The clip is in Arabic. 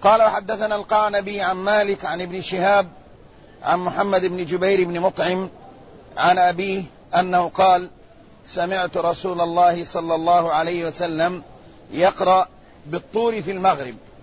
قال وحدثنا القعنبي عن مالك عن ابن شهاب عن محمد بن جبير بن مطعم عن أبيه أنه قال سمعت رسول الله صلى الله عليه وسلم يقرأ بالطور في المغرب.